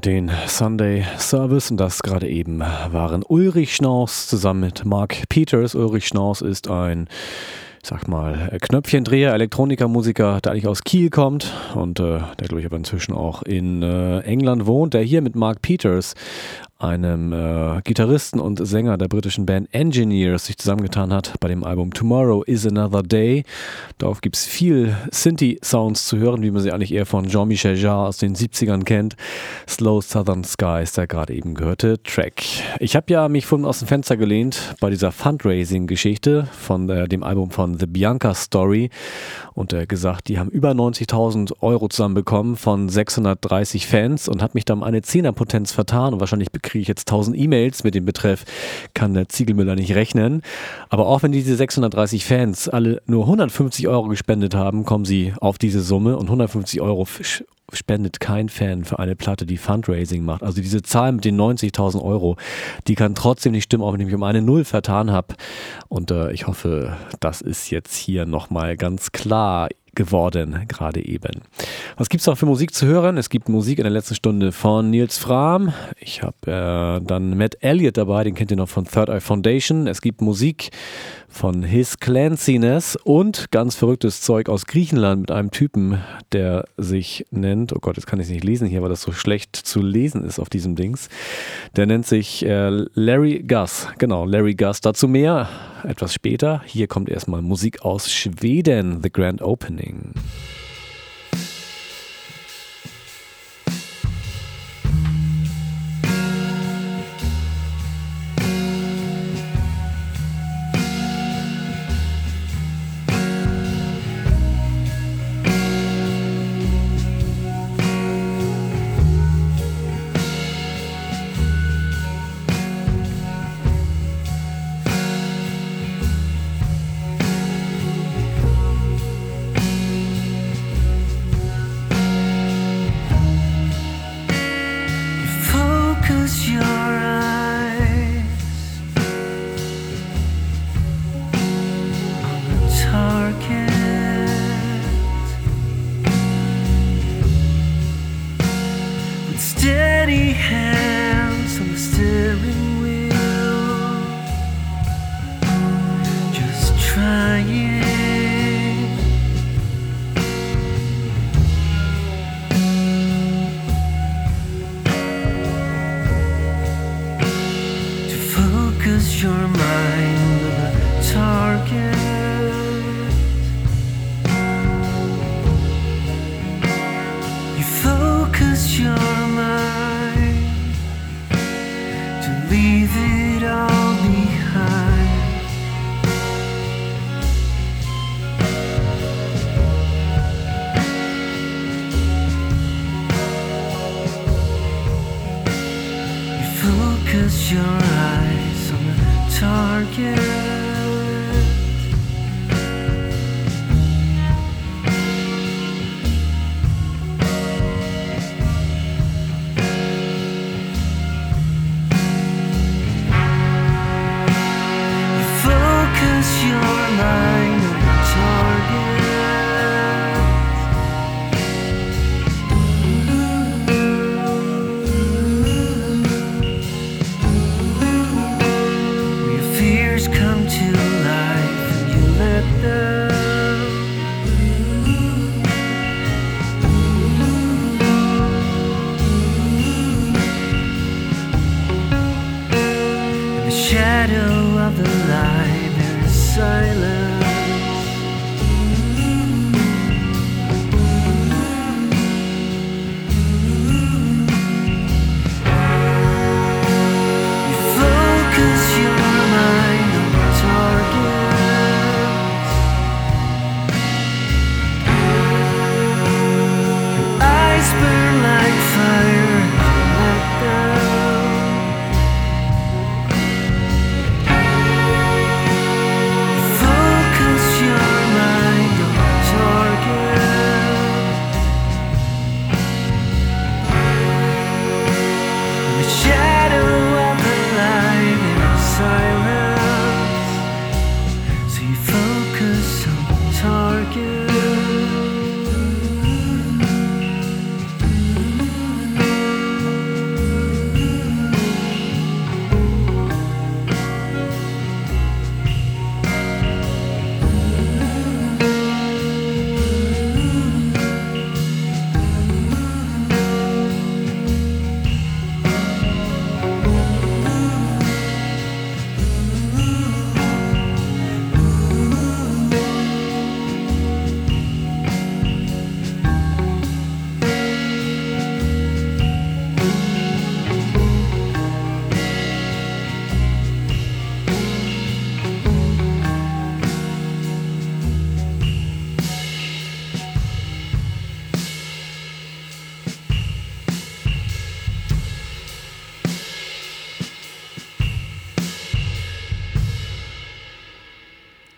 den Sunday Service und das gerade eben waren Ulrich Schnaus zusammen mit Mark Peters. Ulrich Schnaus ist ein, ich sag mal, Knöpfchendreher, Elektronikermusiker, der eigentlich aus Kiel kommt und der, glaube ich, aber inzwischen auch in England wohnt, der hier mit Mark Peters, einem Gitarristen und Sänger der britischen Band Engineers, sich zusammengetan hat bei dem Album Tomorrow is Another Day. Darauf gibt es viel Synthi-Sounds zu hören, wie man sie eigentlich eher von Jean-Michel Jarre aus den 70ern kennt. Slow Southern Sky ist der gerade eben gehörte Track. Ich habe ja mich vorhin aus dem Fenster gelehnt bei dieser Fundraising-Geschichte von dem Album von The Bianca Story und gesagt, die haben über 90.000 Euro zusammenbekommen von 630 Fans und hat mich da um eine Zehnerpotenz vertan und wahrscheinlich kriege ich jetzt 1000 E-Mails mit dem Betreff, kann der Ziegelmüller nicht rechnen. Aber auch wenn diese 630 Fans alle nur 150 Euro gespendet haben, kommen sie auf diese Summe und 150 Euro spendet kein Fan für eine Platte, die Fundraising macht. Also diese Zahl mit den 90.000 Euro, die kann trotzdem nicht stimmen, auch wenn ich mich um eine Null vertan habe. Und ich hoffe, das ist jetzt hier nochmal ganz klar geworden, gerade eben. Was gibt es noch für Musik zu hören? Es gibt Musik in der letzten Stunde von Nils Frahm. Ich habe dann Matt Elliott dabei, den kennt ihr noch von Third Eye Foundation. Es gibt Musik von His Clanciness und ganz verrücktes Zeug aus Griechenland mit einem Typen, der sich nennt, oh Gott, jetzt kann ich es nicht lesen hier, weil das so schlecht zu lesen ist auf diesem Dings. Der nennt sich Larry Guss. Genau, Larry Guss. Dazu mehr etwas später. Hier kommt erstmal Musik aus Schweden, The Grand Opening.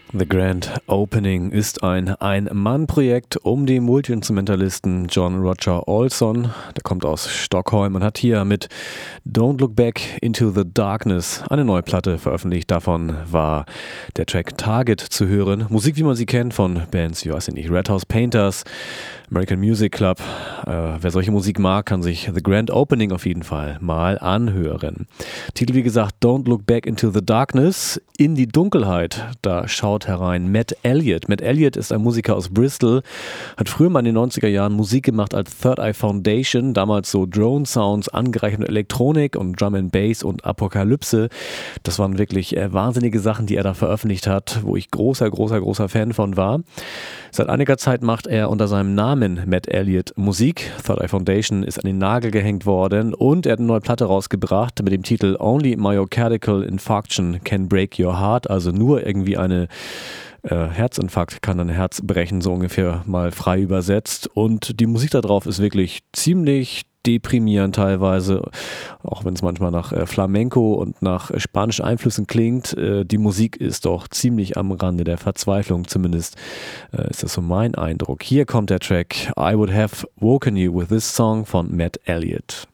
The Grand Opening ist ein Ein-Mann-Projekt um den Multi-Instrumentalisten John Roger Olson. Der kommt aus Stockholm und hat hier mit Don't Look Back into the Darkness eine neue Platte veröffentlicht. Davon war der Track Target zu hören. Musik, wie man sie kennt von Bands wie, weiß ich nicht, Red House Painters, American Music Club. Wer solche Musik mag, kann sich The Grand Opening auf jeden Fall mal anhören. Titel, wie gesagt, Don't Look Back into the Darkness, in die Dunkelheit. Da schaut herein Matt Elliott. Matt Elliott ist ein Musiker aus Bristol, hat früher mal in den 90er Jahren Musik gemacht als Third Eye Foundation, damals so Drone-Sounds, angereichert mit Elektronik und Drum and Bass und Apokalypse. Das waren wirklich wahnsinnige Sachen, die er da veröffentlicht hat, wo ich großer Fan von war. Seit einiger Zeit macht er unter seinem Namen Matt Elliott Musik. Third Eye Foundation ist an den Nagel gehängt worden und er hat eine neue Platte rausgebracht mit dem Titel Only Myocardial Infarction Can Break Your Heart, also nur irgendwie eine Herzinfarkt kann dein Herz brechen, so ungefähr mal frei übersetzt. Und die Musik da drauf ist wirklich ziemlich deprimierend teilweise, auch wenn es manchmal nach Flamenco und nach spanischen Einflüssen klingt. Die Musik ist doch ziemlich am Rande der Verzweiflung, zumindest ist das so mein Eindruck. Hier kommt der Track I Would Have Woken You with This Song von Matt Elliott.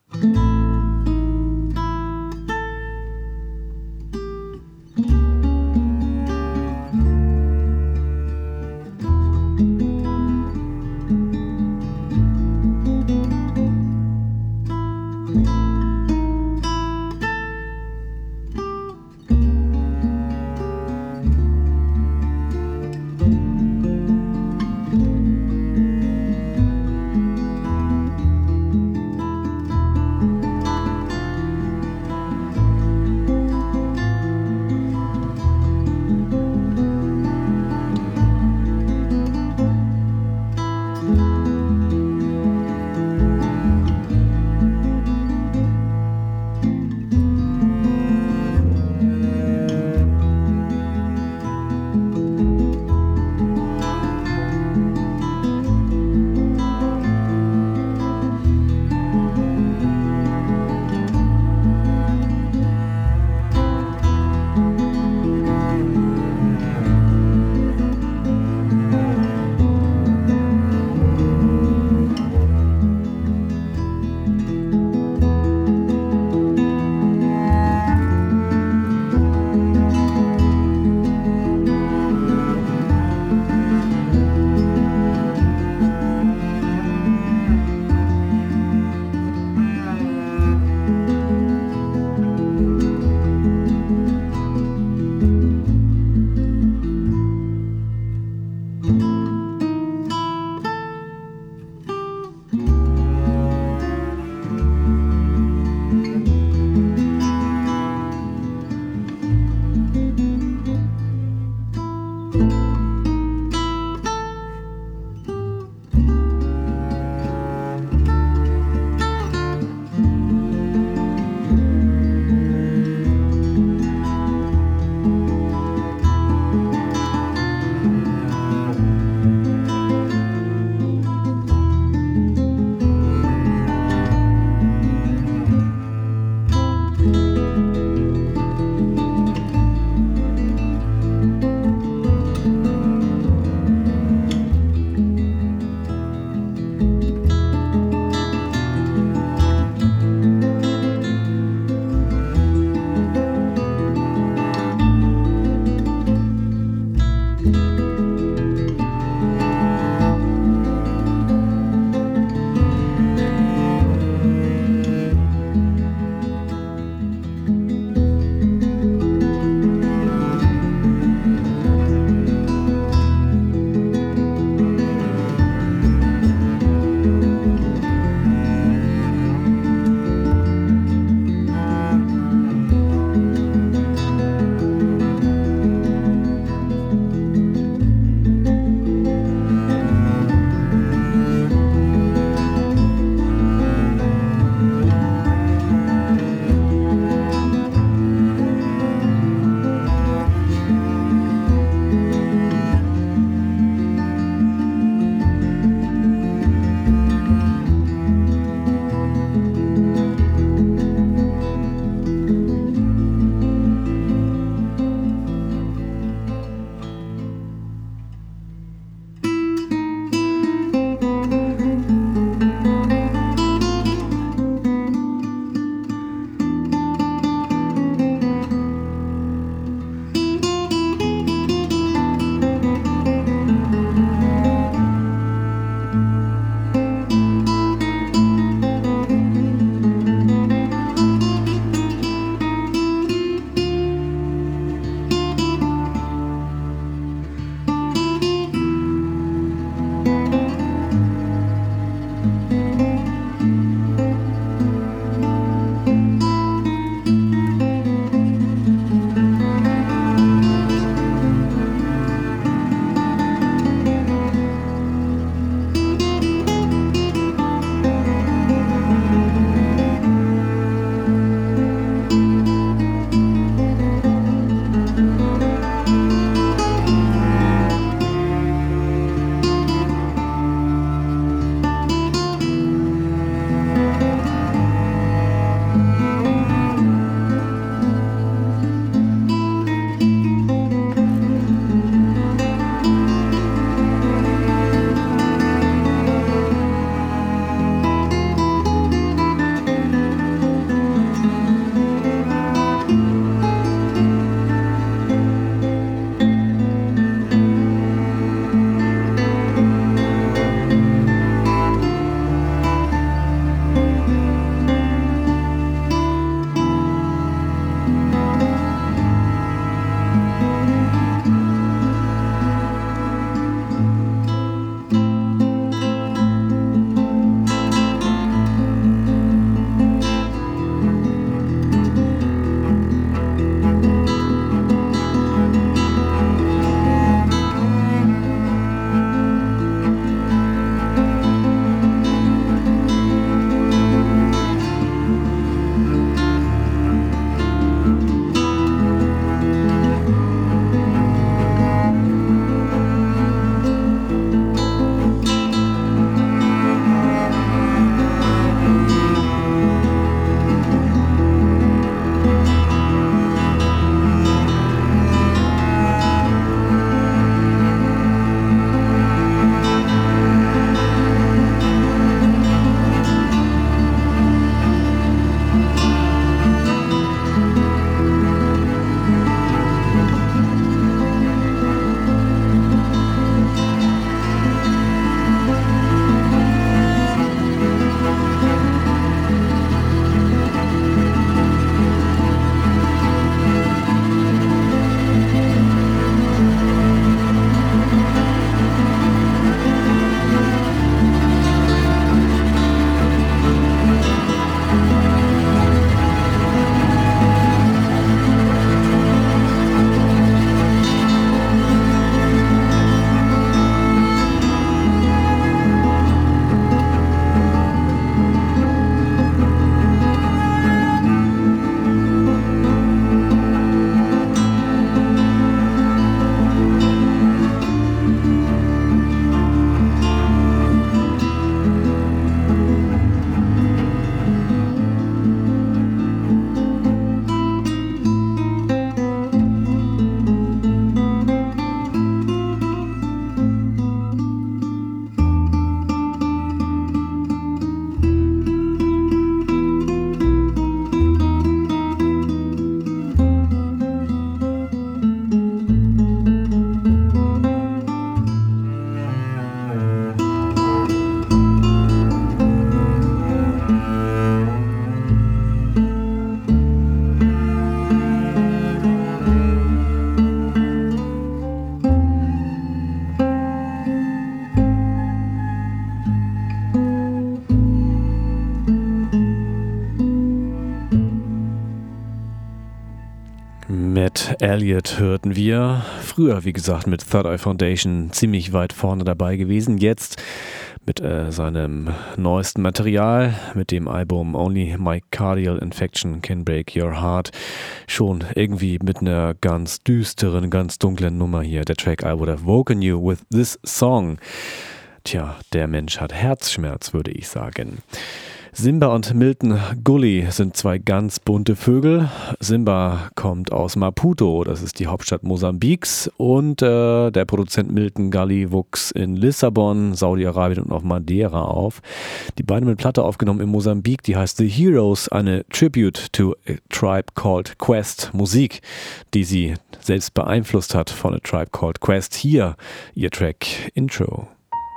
Cat Elliott hörten wir. Früher, wie gesagt, mit Third Eye Foundation ziemlich weit vorne dabei gewesen. Jetzt mit seinem neuesten Material, mit dem Album Only Myocardial Infection Can Break Your Heart, schon irgendwie mit einer ganz düsteren, ganz dunklen Nummer hier. Der Track I Would Have Woken You With This Song. Tja, der Mensch hat Herzschmerz, würde ich sagen. Simba und Milton Gully sind zwei ganz bunte Vögel. Simba kommt aus Maputo, das ist die Hauptstadt Mosambiks, und der Produzent Milton Gully wuchs in Lissabon, Saudi-Arabien und auf Madeira auf. Die beiden haben eine Platte aufgenommen in Mosambik, die heißt The Heroes, eine Tribute to a Tribe Called Quest, Musik, die sie selbst beeinflusst hat von A Tribe Called Quest. Hier ihr Track Intro.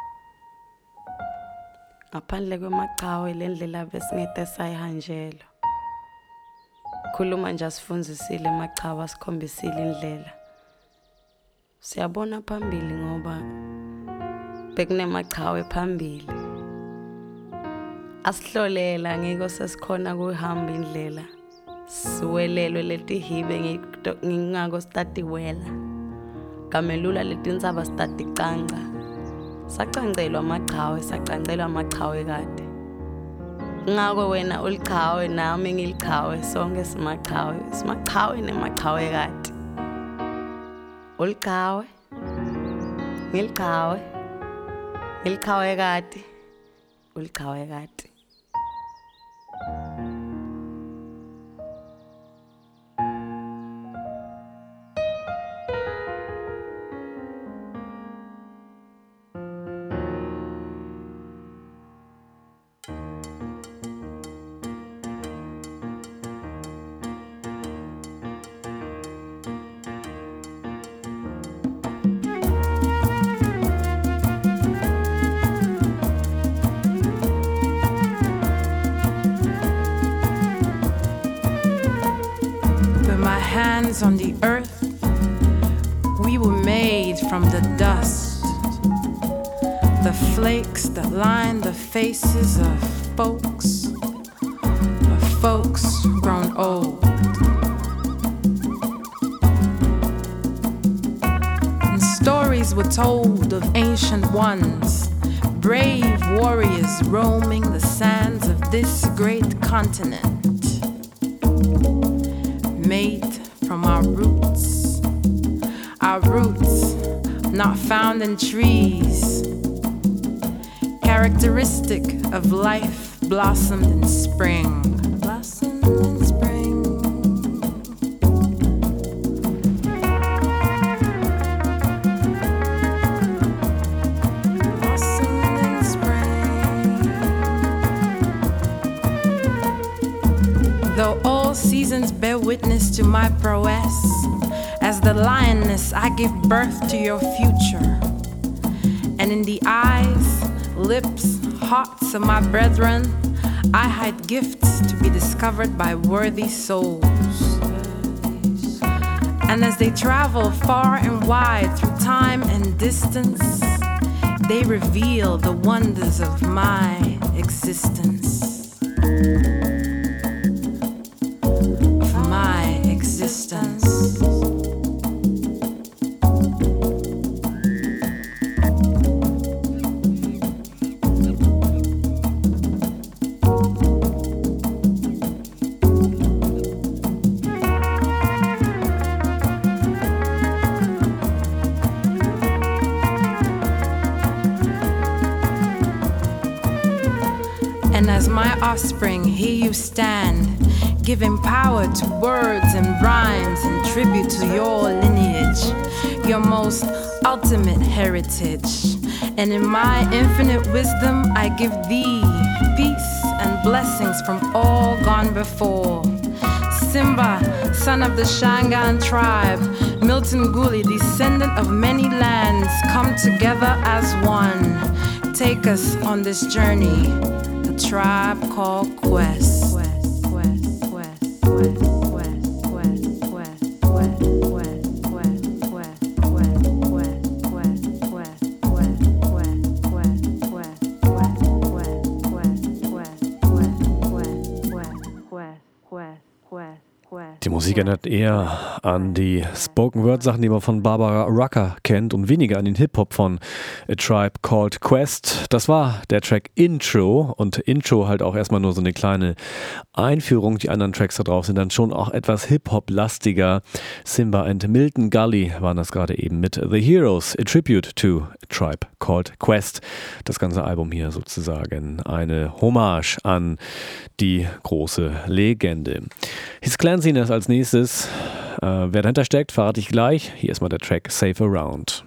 Ngaphandle kwemaqhawe le ndlela besingede sayihanjelo khuluma nje asifunzisile emaqhawe asikhombisile indlela siyabona phambili ngoba bekunemaqhawe phambili asihlolela ngiko sesikhona kuhamba indlela siwelelwe leti hibe ngingako stati wela kamelula leti insaba stati canca sacancelwa amaqhawe kade ngako wena uliqhawe nami ngiliqhawe sonke simaqhawe nemaqhawe kade uliqhawe ngiliqhawe kade uliqhawe kade. Hands on the earth, we were made from the dust. The flakes that line the faces of folks grown old. And stories were told of ancient ones, brave warriors roaming the sands of this great continent. Made from our roots not found in trees, characteristic of life blossomed in spring. Though all seasons bear witness to my prowess, as the lioness I give birth to your future. And in the eyes, lips, hearts of my brethren, I hide gifts to be discovered by worthy souls. And as they travel far and wide through time and distance, they reveal the wonders of my existence. And as my offspring, here you stand, giving power to words and rhymes in tribute to your lineage, your most ultimate heritage. And in my infinite wisdom, I give thee peace and blessings from all gone before. Simba, son of the Shangaan tribe, Milton Gully, descendant of many lands, come together as one. Take us on this journey, a tribe called Quest. Quest. Die Musik erinnert eher an die Spoken-Word-Sachen, die man von Barbara Rucker kennt und weniger an den Hip-Hop von A Tribe Called Quest. Das war der Track Intro und Intro halt auch erstmal nur so eine kleine Einführung. Die anderen Tracks da drauf sind dann schon auch etwas Hip-Hop-lastiger. Simba and Milton Gully waren das gerade eben mit The Heroes, a Tribute to A Tribe Called Quest. Das ganze Album hier sozusagen eine Hommage an die große Legende. His Clanciness als nächstes. Wer dahinter steckt, verrate ich gleich. Hier ist mal der Track Safe Around.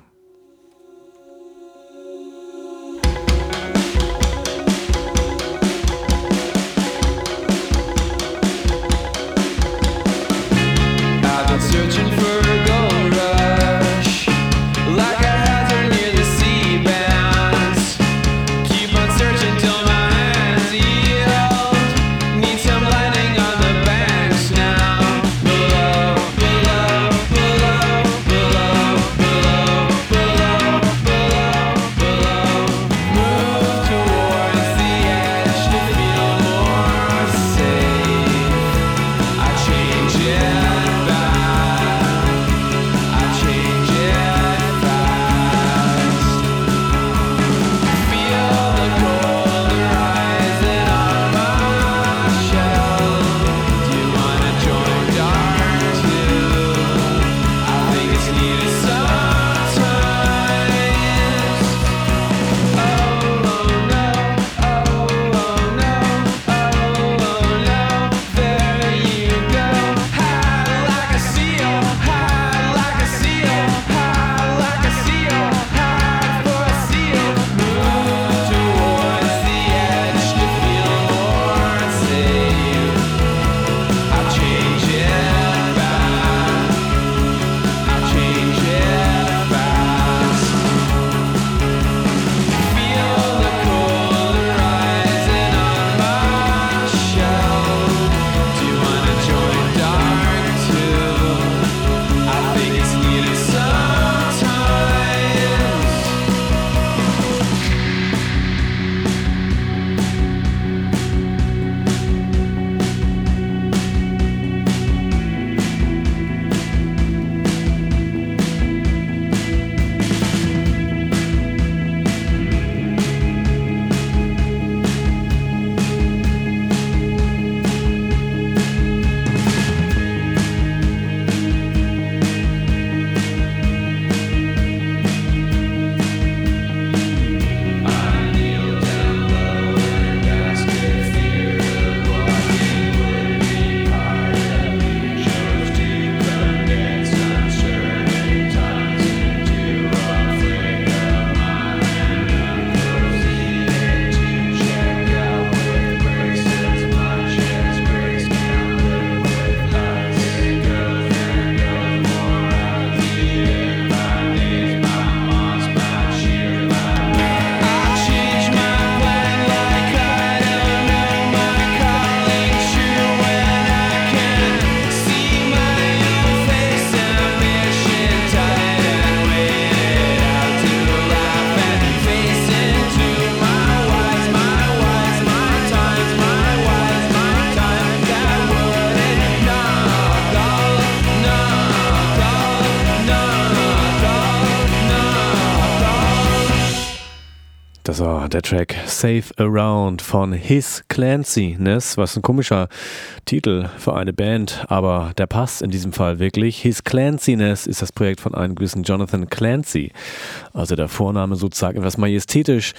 Das war der Track Safe Around von His Clanciness, was ein komischer Titel für eine Band, aber der passt in diesem Fall wirklich. His Clanciness ist das Projekt von einem gewissen Jonathan Clancy, also der Vorname sozusagen etwas majestätisch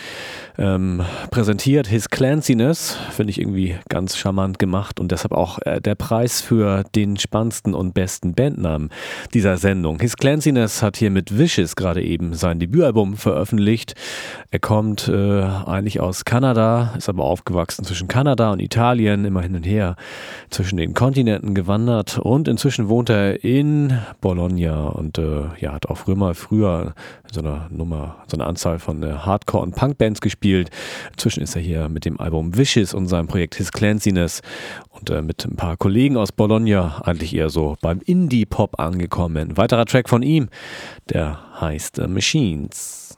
präsentiert. His Clanciness finde ich irgendwie ganz charmant gemacht und deshalb auch der Preis für den spannendsten und besten Bandnamen dieser Sendung. His Clanciness hat hier mit Vicious gerade eben sein Debütalbum veröffentlicht. Er kommt eigentlich aus Kanada, ist aber aufgewachsen zwischen Kanada und Italien, immer hin und her zwischen den Kontinenten gewandert und inzwischen wohnt er in Bologna und hat auch früher so eine Anzahl von Hardcore- und Punkbands gespielt. Inzwischen ist er hier mit dem Album Vicious und seinem Projekt His Clanciness und mit ein paar Kollegen aus Bologna eigentlich eher so beim Indie-Pop angekommen. Ein weiterer Track von ihm, der heißt Machines.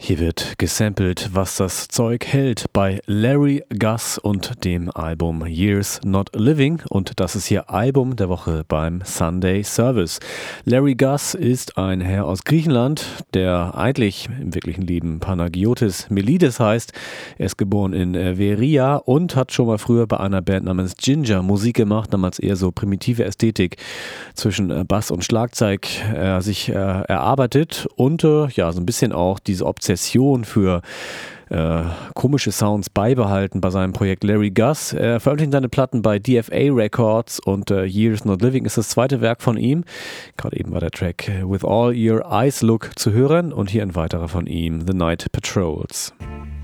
Hier wird gesampelt, was das Zeug hält bei Larry Guss und dem Album Years Not Living, und das ist hier Album der Woche beim Sunday Service. Larry Guss ist ein Herr aus Griechenland, der eigentlich im wirklichen Leben Panagiotis Melides heißt. Er ist geboren in Veria und hat schon mal früher bei einer Band namens Ginger Musik gemacht, damals eher so primitive Ästhetik zwischen Bass und Schlagzeug sich erarbeitet und ja, so ein bisschen auch diese Obsession für komische Sounds beibehalten bei seinem Projekt Larry Guss. Er veröffentlicht seine Platten bei DFA Records und Years Not Living ist das zweite Werk von ihm. Gerade eben war der Track With All Your Eyes Look zu hören und hier ein weiterer von ihm, The Night Patrols.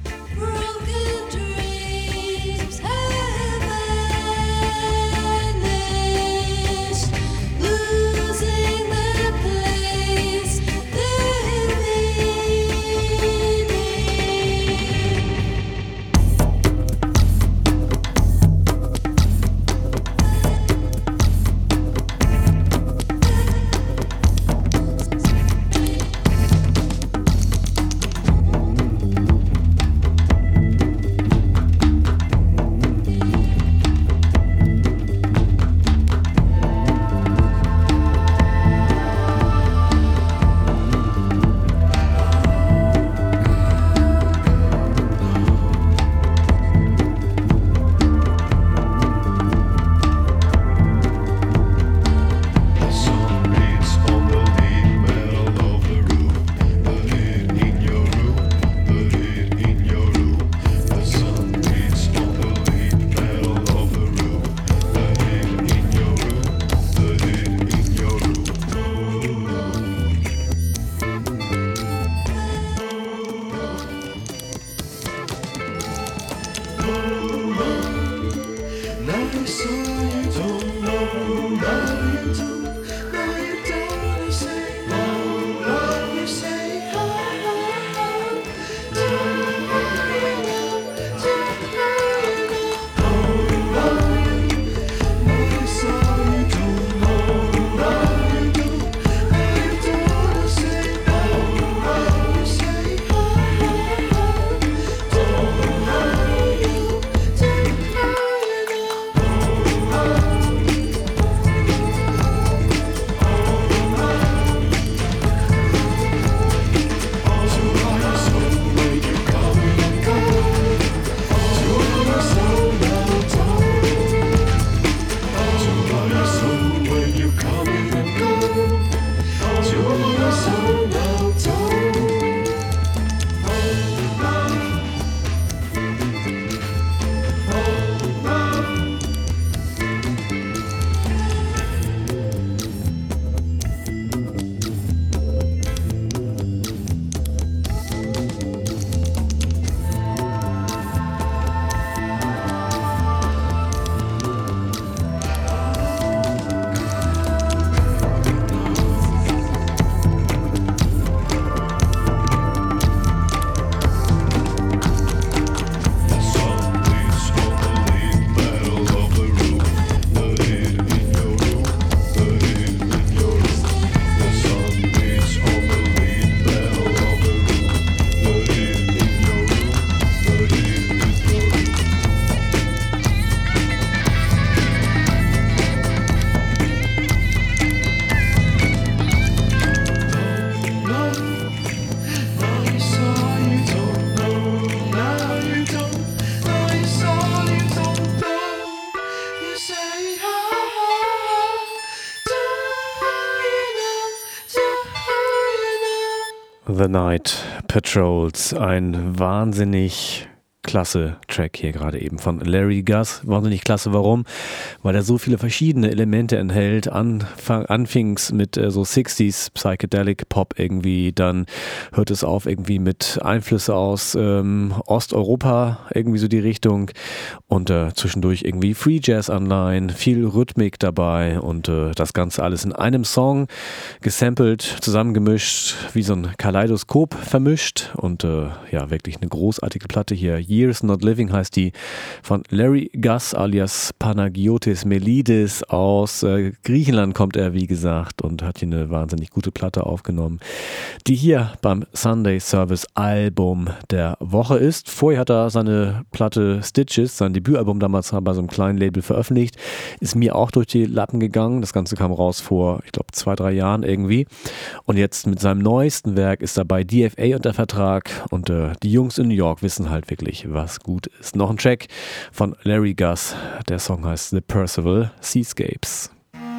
The Night Patrols, ein wahnsinnig klasse Track hier gerade eben von Larry Guss. Wahnsinnig klasse, warum? Weil er so viele verschiedene Elemente enthält. Anfings mit so 60s Psychedelic Pop irgendwie, dann hört es auf irgendwie mit Einflüsse aus Osteuropa, irgendwie so die Richtung, und zwischendurch irgendwie Free Jazz Anleihen, viel Rhythmik dabei und das Ganze alles in einem Song gesampelt, zusammengemischt, wie so ein Kaleidoskop vermischt und ja, wirklich eine großartige Platte hier. Years Not Living Driving heißt die, von Larry Guss alias Panagiotis Melidis. Aus Griechenland kommt er, wie gesagt, und hat hier eine wahnsinnig gute Platte aufgenommen, die hier beim Sunday Service Album der Woche ist. Vorher hat er seine Platte Stitches, sein Debütalbum damals bei so einem kleinen Label veröffentlicht. Ist mir auch durch die Lappen gegangen. Das Ganze kam raus vor, ich glaube, 2-3 Jahren irgendwie. Und jetzt mit seinem neuesten Werk ist er bei DFA unter Vertrag und die Jungs in New York wissen halt wirklich, was gut ist. Noch ein Track von Larry Guss. Der Song heißt The Percival Seascapes.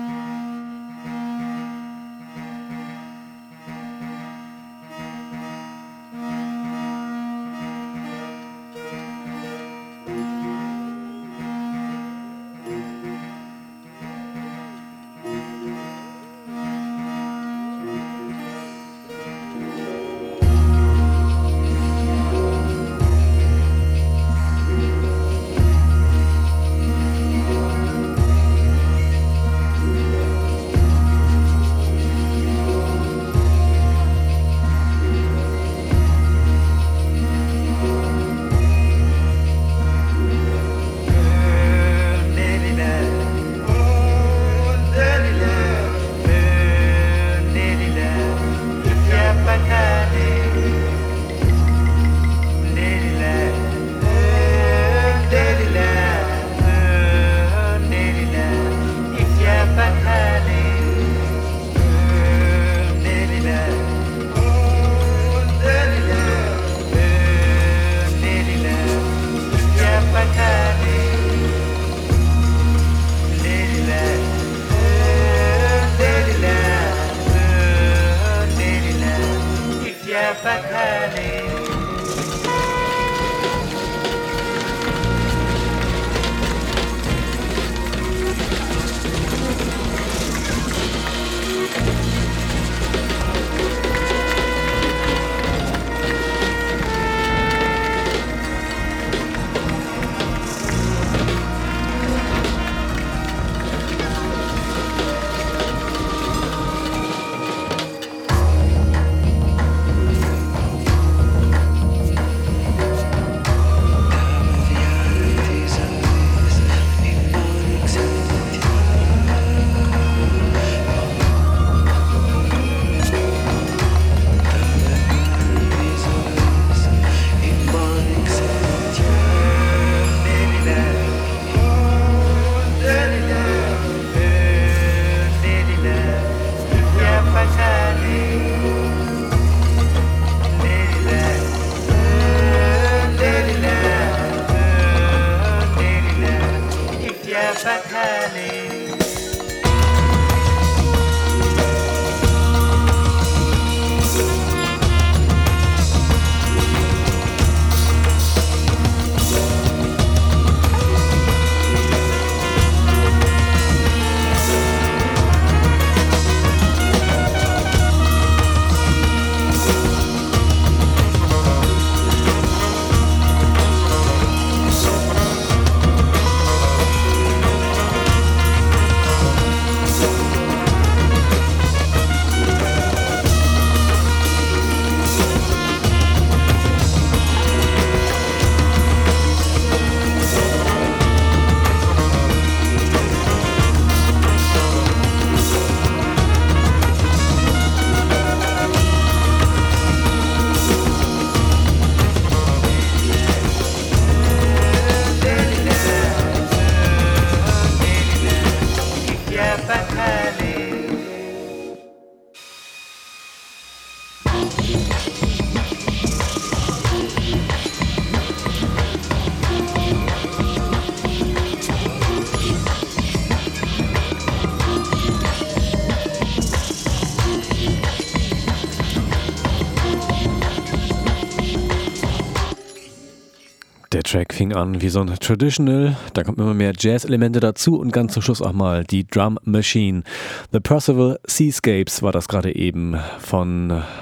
Der Track fing an wie so ein Traditional, da kommt immer mehr Jazz-Elemente dazu und ganz zum Schluss auch mal die Drum Machine. The Percival Seascapes war das gerade eben von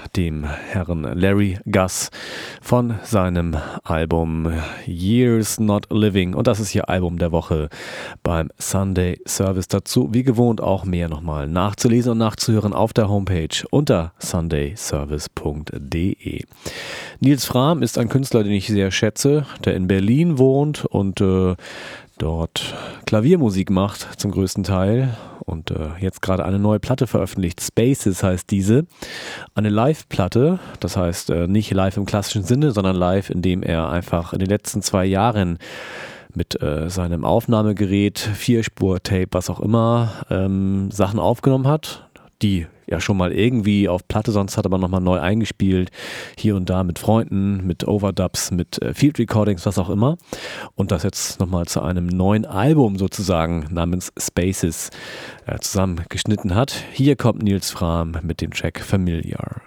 dem Herrn Larry Guss von seinem Album Years Not Living. Und das ist hier Album der Woche beim Sunday Service. Dazu wie gewohnt auch mehr nochmal nachzulesen und nachzuhören auf der Homepage unter sundayservice.de. Nils Frahm ist ein Künstler, den ich sehr schätze, der in Berlin wohnt und dort Klaviermusik macht zum größten Teil und jetzt gerade eine neue Platte veröffentlicht. Spaces heißt diese. Eine Live-Platte, das heißt nicht live im klassischen Sinne, sondern live, indem er einfach in den letzten 2 Jahren mit seinem Aufnahmegerät, 4-Spur-Tape, was auch immer, Sachen aufgenommen hat, die ja schon mal irgendwie auf Platte sonst hat, aber nochmal neu eingespielt, hier und da mit Freunden, mit Overdubs, mit Field Recordings, was auch immer. Und das jetzt nochmal zu einem neuen Album sozusagen namens Spaces zusammengeschnitten hat. Hier kommt Nils Frahm mit dem Track Familiar.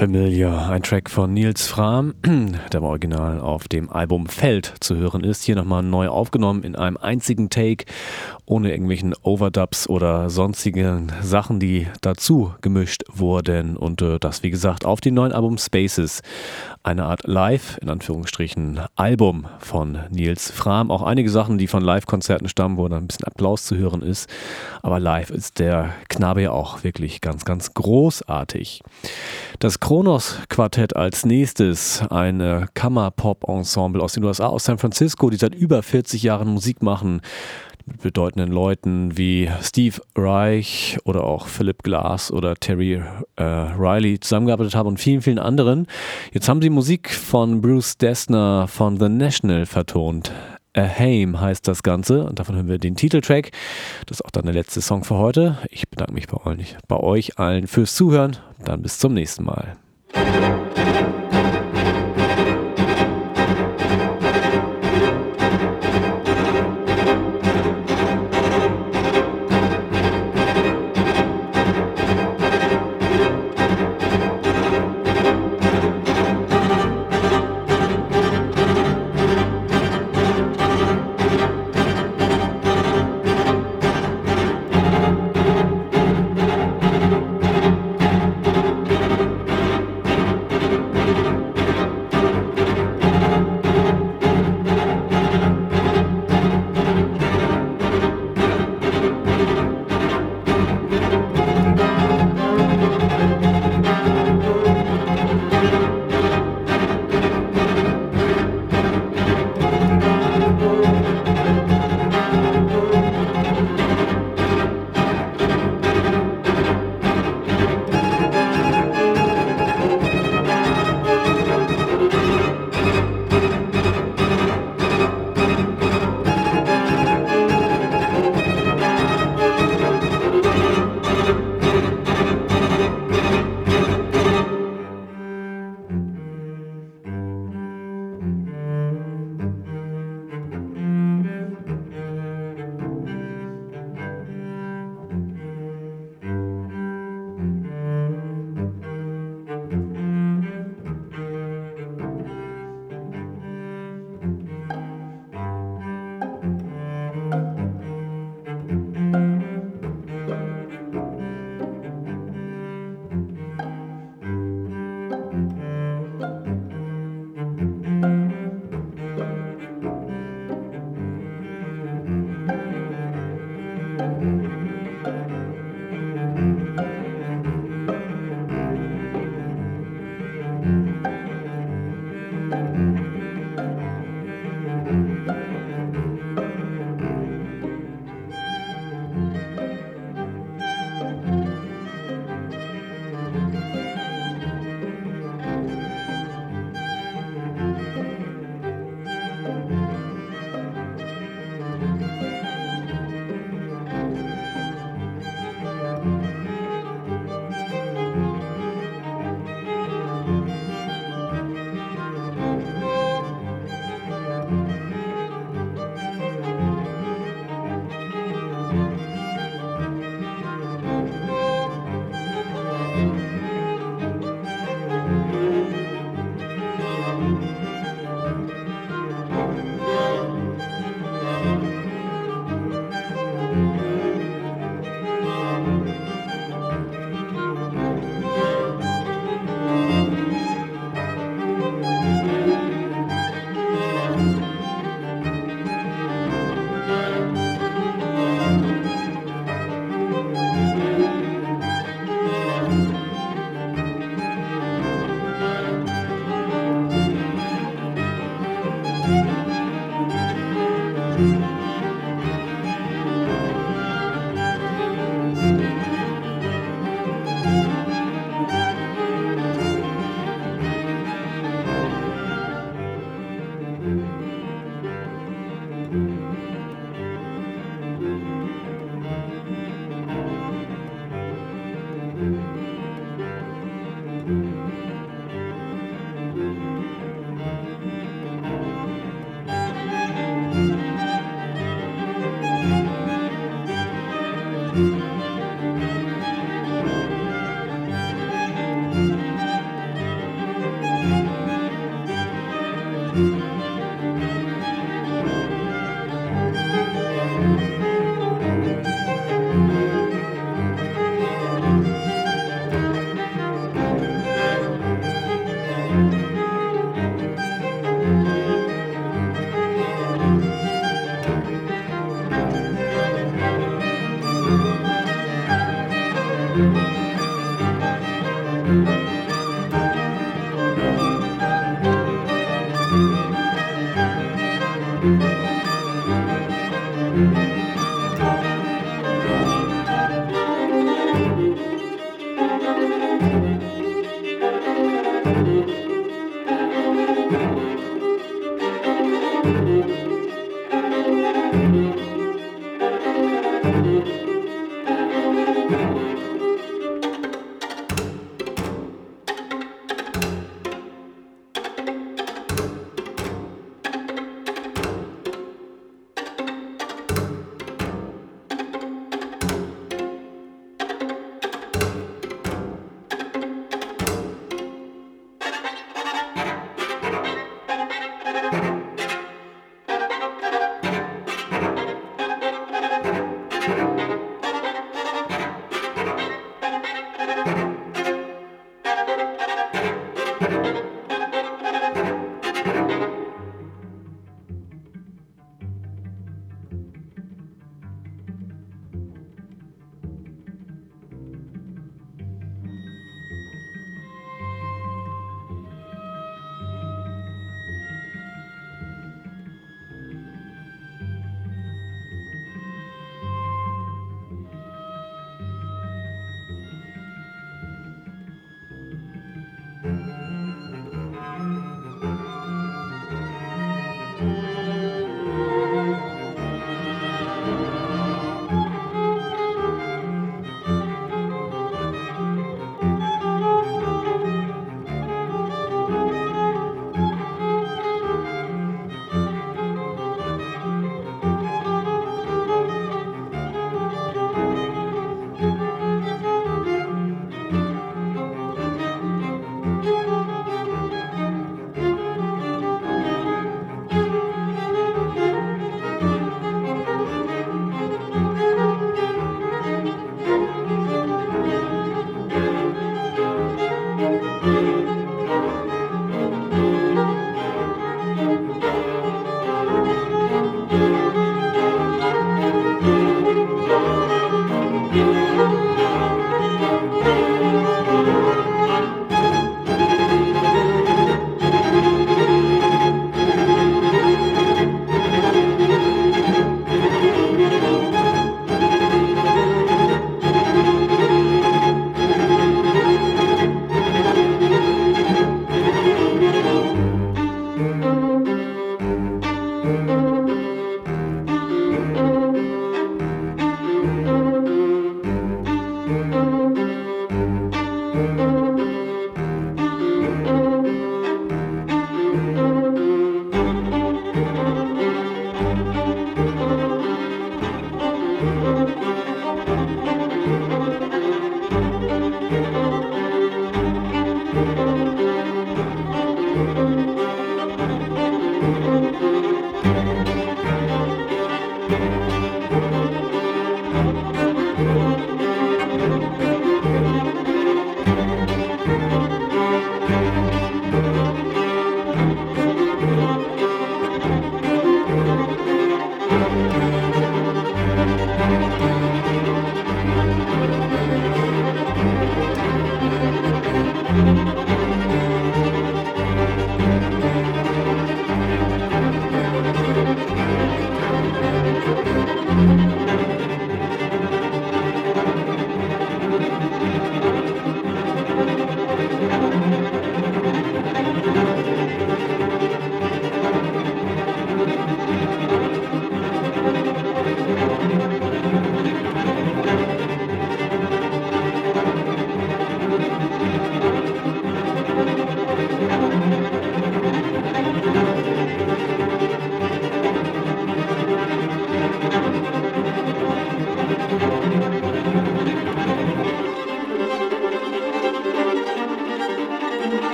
Familiar, ein Track von Nils Frahm, der im Original auf dem Album Feld zu hören ist. Hier nochmal neu aufgenommen in einem einzigen Take, ohne irgendwelchen Overdubs oder sonstigen Sachen, die dazu gemischt wurden. Und das, wie gesagt, auf dem neuen Album Spaces. Eine Art Live, in Anführungsstrichen, Album von Nils Frahm. Auch einige Sachen, die von Live-Konzerten stammen, wo da ein bisschen Applaus zu hören ist. Aber live ist der Knabe ja auch wirklich ganz, ganz großartig. Das Kronos-Quartett als nächstes, ein Kammerpop-Ensemble aus den USA, aus San Francisco, die seit über 40 Jahren Musik machen, mit bedeutenden Leuten wie Steve Reich oder auch Philip Glass oder Terry Riley zusammengearbeitet haben und vielen, vielen anderen. Jetzt haben sie Musik von Bruce Dessner von The National vertont. Aheim heißt das Ganze und davon hören wir den Titeltrack. Das ist auch dann der letzte Song für heute. Ich bedanke mich bei euch allen fürs Zuhören. Dann bis zum nächsten Mal.